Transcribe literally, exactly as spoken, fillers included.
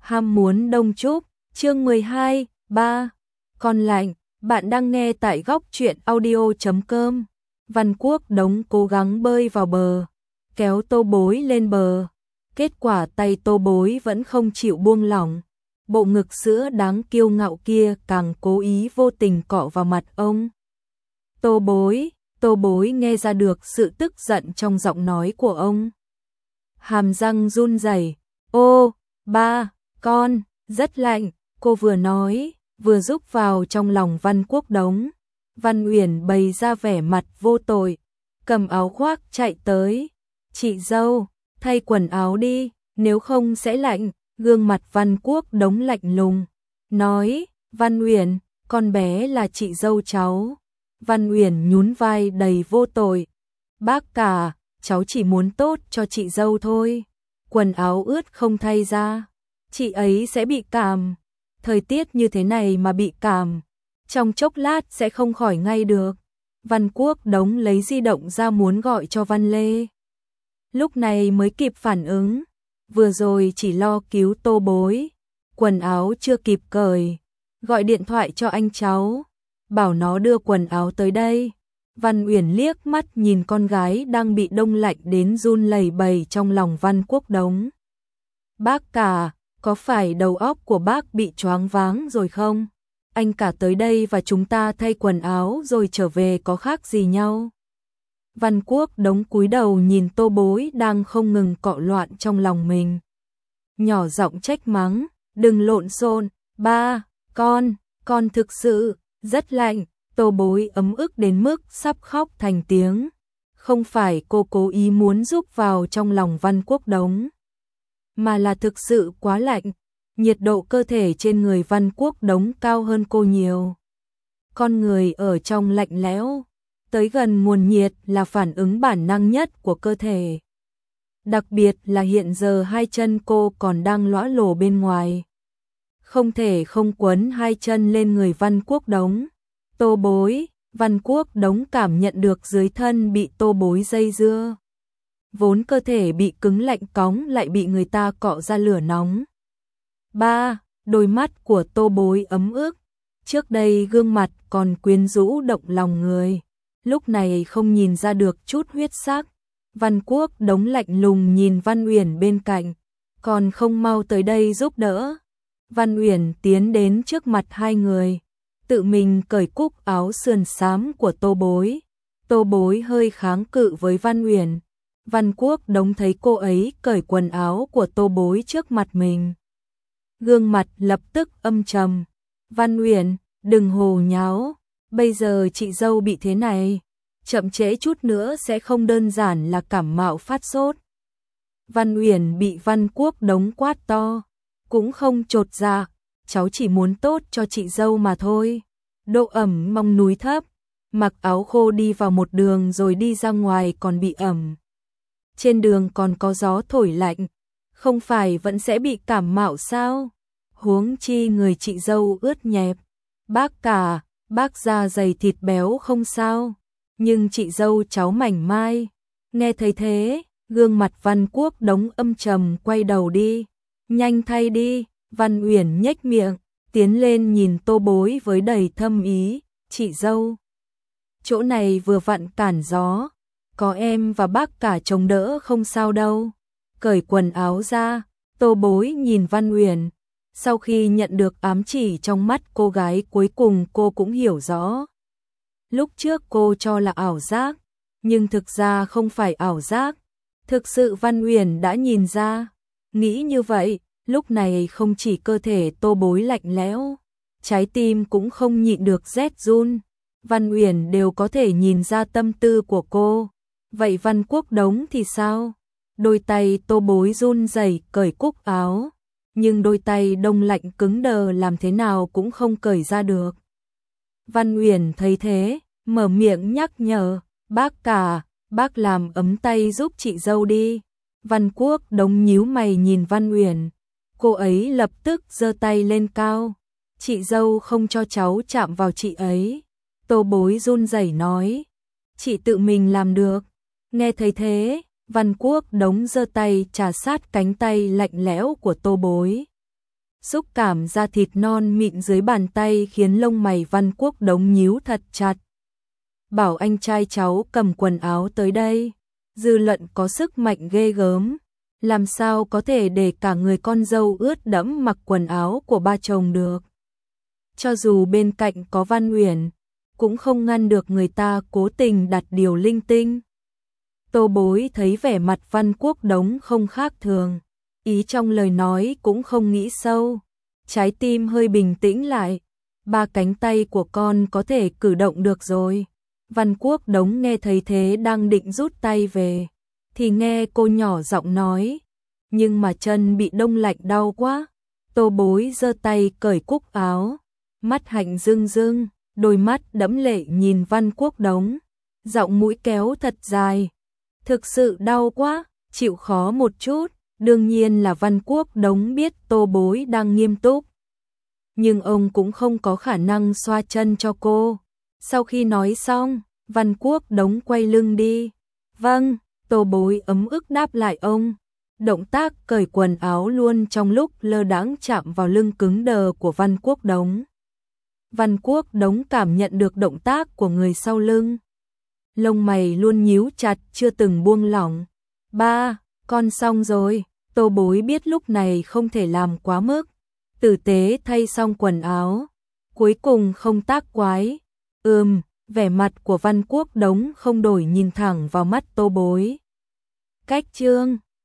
Ham muốn đông trúc, chương mười hai, ba. Con lạnh, bạn đang nghe tại góc truyện audio chấm com. Văn Quốc Đống cố gắng bơi vào bờ, kéo Tô Bối lên bờ. Kết quả tay Tô Bối vẫn không chịu buông lỏng. Bộ ngực sữa đáng kiêu ngạo kia càng cố ý vô tình cọ vào mặt ông. Tô Bối, Tô Bối nghe ra được sự tức giận trong giọng nói của ông. Hàm răng run rẩy. Ô, ba, con, rất lạnh, cô vừa nói, vừa rúc vào trong lòng Văn Quốc Đống. Văn Uyển bày ra vẻ mặt vô tội, cầm áo khoác chạy tới. Chị dâu, thay quần áo đi, nếu không sẽ lạnh. Gương mặt Văn Quốc Đống lạnh lùng, nói, Văn Uyển, con bé là chị dâu cháu. Văn Uyển nhún vai đầy vô tội. Bác cả, cháu chỉ muốn tốt cho chị dâu thôi. Quần áo ướt không thay ra, chị ấy sẽ bị cảm. Thời tiết như thế này mà bị cảm, trong chốc lát sẽ không khỏi ngay được. Văn Quốc Đống lấy di động ra muốn gọi cho Văn Lê. Lúc này mới kịp phản ứng, vừa rồi chỉ lo cứu Tô Bối, quần áo chưa kịp cởi, gọi điện thoại cho anh cháu, bảo nó đưa quần áo tới đây. Văn Uyển liếc mắt nhìn con gái đang bị đông lạnh đến run lẩy bẩy trong lòng Văn Quốc Đống. Bác cả, có phải đầu óc của bác bị choáng váng rồi không? Anh cả tới đây và chúng ta thay quần áo rồi trở về có khác gì nhau? Văn Quốc Đống cúi đầu nhìn Tô Bối đang không ngừng cọ loạn trong lòng mình. Nhỏ giọng trách mắng, đừng lộn xộn, ba, con, con thực sự rất lạnh. Tô Bối ấm ức đến mức sắp khóc thành tiếng. Không phải cô cố ý muốn giúp vào trong lòng Văn Quốc Đống, mà là thực sự quá lạnh. Nhiệt độ cơ thể trên người Văn Quốc Đống cao hơn cô nhiều. Con người ở trong lạnh lẽo, tới gần nguồn nhiệt là phản ứng bản năng nhất của cơ thể. Đặc biệt là hiện giờ hai chân cô còn đang lõa lồ bên ngoài. Không thể không quấn hai chân lên người Văn Quốc Đống. Tô Bối, Văn Quốc Đống cảm nhận được dưới thân bị Tô Bối dây dưa. Vốn cơ thể bị cứng lạnh cóng lại bị người ta cọ ra lửa nóng. Ba, đôi mắt của Tô Bối ấm ức. Trước đây gương mặt còn quyến rũ động lòng người, lúc này không nhìn ra được chút huyết sắc. Văn Quốc Đống lạnh lùng nhìn Văn Uyển bên cạnh, còn không mau tới đây giúp đỡ. Văn Uyển tiến đến trước mặt hai người, tự mình cởi cúc áo sườn xám của Tô Bối. Tô Bối hơi kháng cự với Văn Uyển. Văn Quốc Đống thấy cô ấy cởi quần áo của Tô Bối trước mặt mình, gương mặt lập tức âm trầm. Văn Uyển, đừng hồ nháo, bây giờ chị dâu bị thế này, chậm trễ chút nữa sẽ không đơn giản là cảm mạo phát sốt. Văn Uyển bị Văn Quốc Đống quát to, cũng không chột dạ, cháu chỉ muốn tốt cho chị dâu mà thôi. Độ ẩm mong núi thấp, mặc áo khô đi vào một đường rồi đi ra ngoài còn bị ẩm. Trên đường còn có gió thổi lạnh, không phải vẫn sẽ bị cảm mạo sao? Huống chi người chị dâu ướt nhẹp. Bác cả, bác da dày thịt béo không sao, nhưng chị dâu cháu mảnh mai. Nghe thấy thế, gương mặt Văn Quốc Đống âm trầm, quay đầu đi. Nhanh thay đi. Văn Uyển nhếch miệng, tiến lên nhìn Tô Bối với đầy thâm ý. Chị dâu, chỗ này vừa vặn cản gió, có em và bác cả chống đỡ không sao đâu. Cởi quần áo ra, Tô Bối nhìn Văn Uyển. Sau khi nhận được ám chỉ trong mắt cô gái, cuối cùng cô cũng hiểu rõ. Lúc trước cô cho là ảo giác, nhưng thực ra không phải ảo giác. Thực sự Văn Uyển đã nhìn ra. Nghĩ như vậy, lúc này không chỉ cơ thể Tô Bối lạnh lẽo, trái tim cũng không nhịn được rét run. Văn Uyển đều có thể nhìn ra tâm tư của cô. Vậy Văn Quốc Đống thì sao? Đôi tay Tô Bối run rẩy cởi cúc áo, nhưng đôi tay đông lạnh cứng đờ làm thế nào cũng không cởi ra được. Văn Uyển thấy thế, mở miệng nhắc nhở, bác cả, bác làm ấm tay giúp chị dâu đi. Văn Quốc Đống nhíu mày nhìn Văn Uyển, cô ấy lập tức giơ tay lên cao. Chị dâu không cho cháu chạm vào chị ấy. Tô Bối run rẩy nói, chị tự mình làm được. Nghe thấy thế, Văn Quốc Đống giơ tay trà sát cánh tay lạnh lẽo của Tô Bối. Xúc cảm da thịt non mịn dưới bàn tay khiến lông mày Văn Quốc Đống nhíu thật chặt. Bảo anh trai cháu cầm quần áo tới đây. Dư luận có sức mạnh ghê gớm. Làm sao có thể để cả người con dâu ướt đẫm mặc quần áo của ba chồng được. Cho dù bên cạnh có Văn Uyển, cũng không ngăn được người ta cố tình đặt điều linh tinh. Tô Bối thấy vẻ mặt Văn Quốc Đống không khác thường. Ý trong lời nói cũng không nghĩ sâu. Trái tim hơi bình tĩnh lại. Ba cánh tay của con có thể cử động được rồi. Văn Quốc Đống nghe thấy thế đang định rút tay về. Thì nghe cô nhỏ giọng nói. Nhưng mà chân bị đông lạnh đau quá. Tô Bối giơ tay cởi cúc áo. Mắt hạnh rưng rưng. Đôi mắt đẫm lệ nhìn Văn Quốc Đống. Giọng mũi kéo thật dài. Thực sự đau quá. Chịu khó một chút. Đương nhiên là Văn Quốc Đống biết Tô Bối đang nghiêm túc. Nhưng ông cũng không có khả năng xoa chân cho cô. Sau khi nói xong, Văn Quốc Đống quay lưng đi. Vâng, Tô Bối ấm ức đáp lại ông. Động tác cởi quần áo luôn trong lúc lơ đãng chạm vào lưng cứng đờ của Văn Quốc Đống. Văn Quốc Đống cảm nhận được động tác của người sau lưng. Lông mày luôn nhíu chặt chưa từng buông lỏng. Ba, con xong rồi. Tô Bối biết lúc này không thể làm quá mức. Tử tế thay xong quần áo. Cuối cùng không tác quái. Ừm, vẻ mặt của Văn Quốc Đống không đổi nhìn thẳng vào mắt Tô Bối. Cách chương